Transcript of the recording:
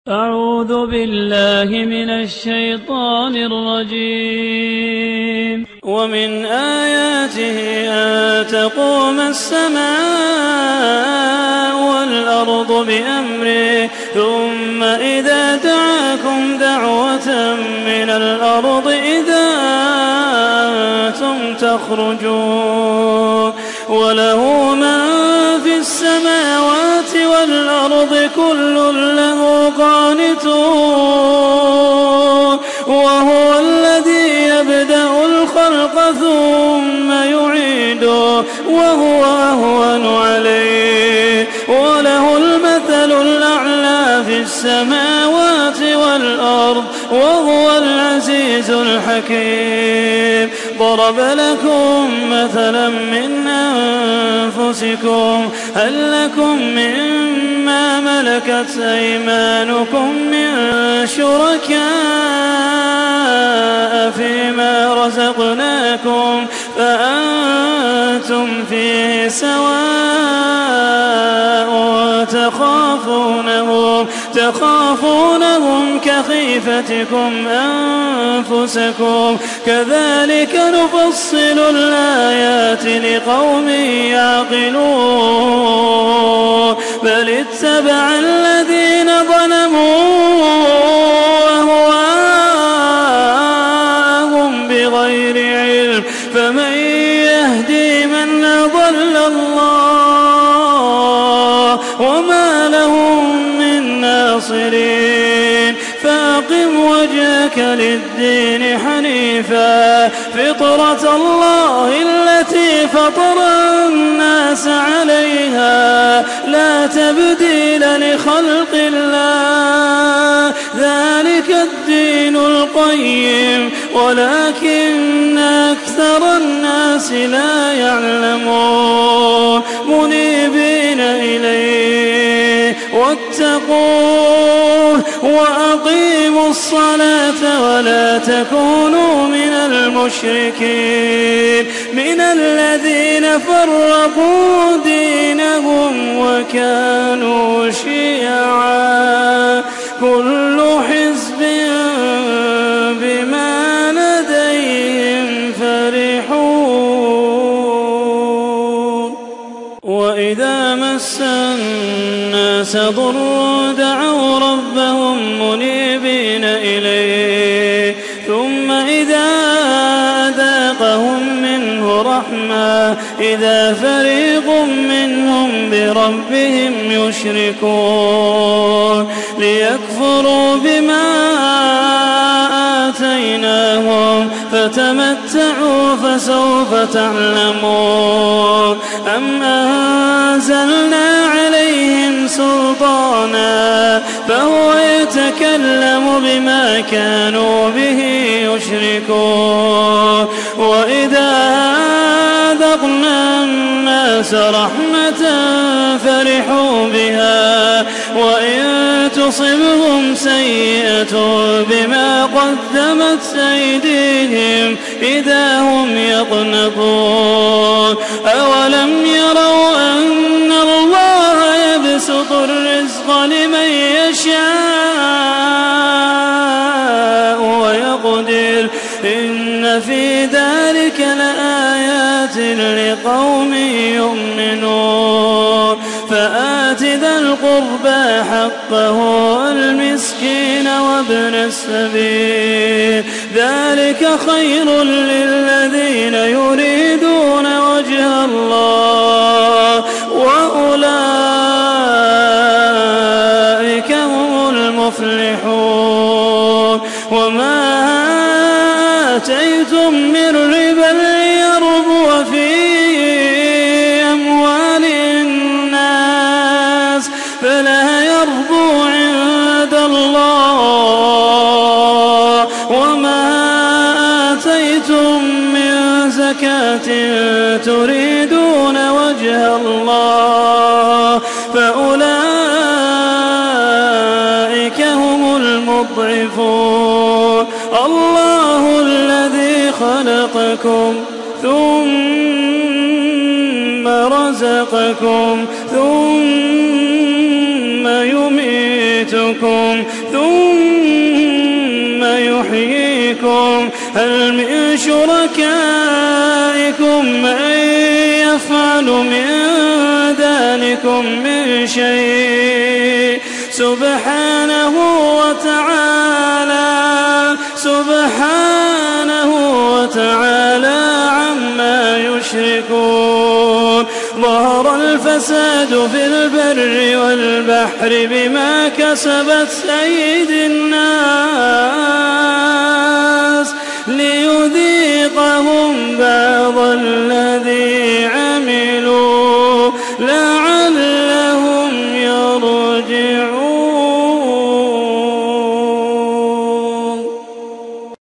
أعوذ بالله من الشيطان الرجيم. ومن آياته أن تقوم السماء والأرض بأمره ثم إذا دعاكم دعوة من الأرض إذا أنتم تخرجون وله من في السماوات والأرض كل له قانتون وهو الذي يبدأ الخلق ثم يعيده وهو أهون عليه وله المثل الأعلى في السماوات والأرض وهو العزيز الحكيم. ضرب لكم مثلا من أنفسكم هل لكم مما ملكت أيمانكم من شركاء فيما رزقناكم فأنتم فيه سواء تخافونهم كخيفتكم أنفسكم كذلك نفصل الآيات لقوم يعقلون. بل اتبع الذين ظلموا أهواءهم بغير علم فمن يهدي من أضل الله وما لهم من ناصرين. فأقم وجهك للدين حنيفا فطرة الله التي فطر الناس عليها لا تبديل لخلق الله ذلك الدين القيم ولكن أكثر الناس لا يعلمون. منيبين إليه واتقوه وأقيموا الصلاة ولا تكونوا من المشركين من الذين فرقوا دينهم وكانوا شيعا كل حزب بما لديهم فرحون. وإذا مس الناس ضر دعوا ربهم منيبين إليه ثم إذا أذاقهم منه رحمة إذا فريق منهم بربهم يشركون ليكفروا بما آتيناهم فتمتعوا فسوف تعلمون. أم أنزلنا عليهم سلطانا فهو يتكلم بما كانوا به يشركون. وإذا أذقنا الناس رحمة فرحوا بها وإن تصبهم سيئة بما قدمت أيديهم إذا هم يقنطون. أولم يروا أن الله يبسط الرزق لمن يشاء ويقدر إن في ذلك لآيات لقوم يؤمنون. فآت ذا القربى حقه والمسكين وابن السبيل ذلك خير للذين يريدون وجه الله وأولئك هم المفلحون. وما آتيتم من ربا ليربو في أموال الناس فلا يربو عند الله وما آتيتم من زكاة تريدون وجه الله فأولئك هم المضعفون. الله الذي خلقكم ثم رزقكم ثم يميتكم يميتكم ثم يحييكم هل من شركائكم من يفعل من ذلكم من شيء سبحانه وتعالى عما يشركون ظهر الفساد في البر والبحر بما كسبت أيدي الناس ليذيقهم بعض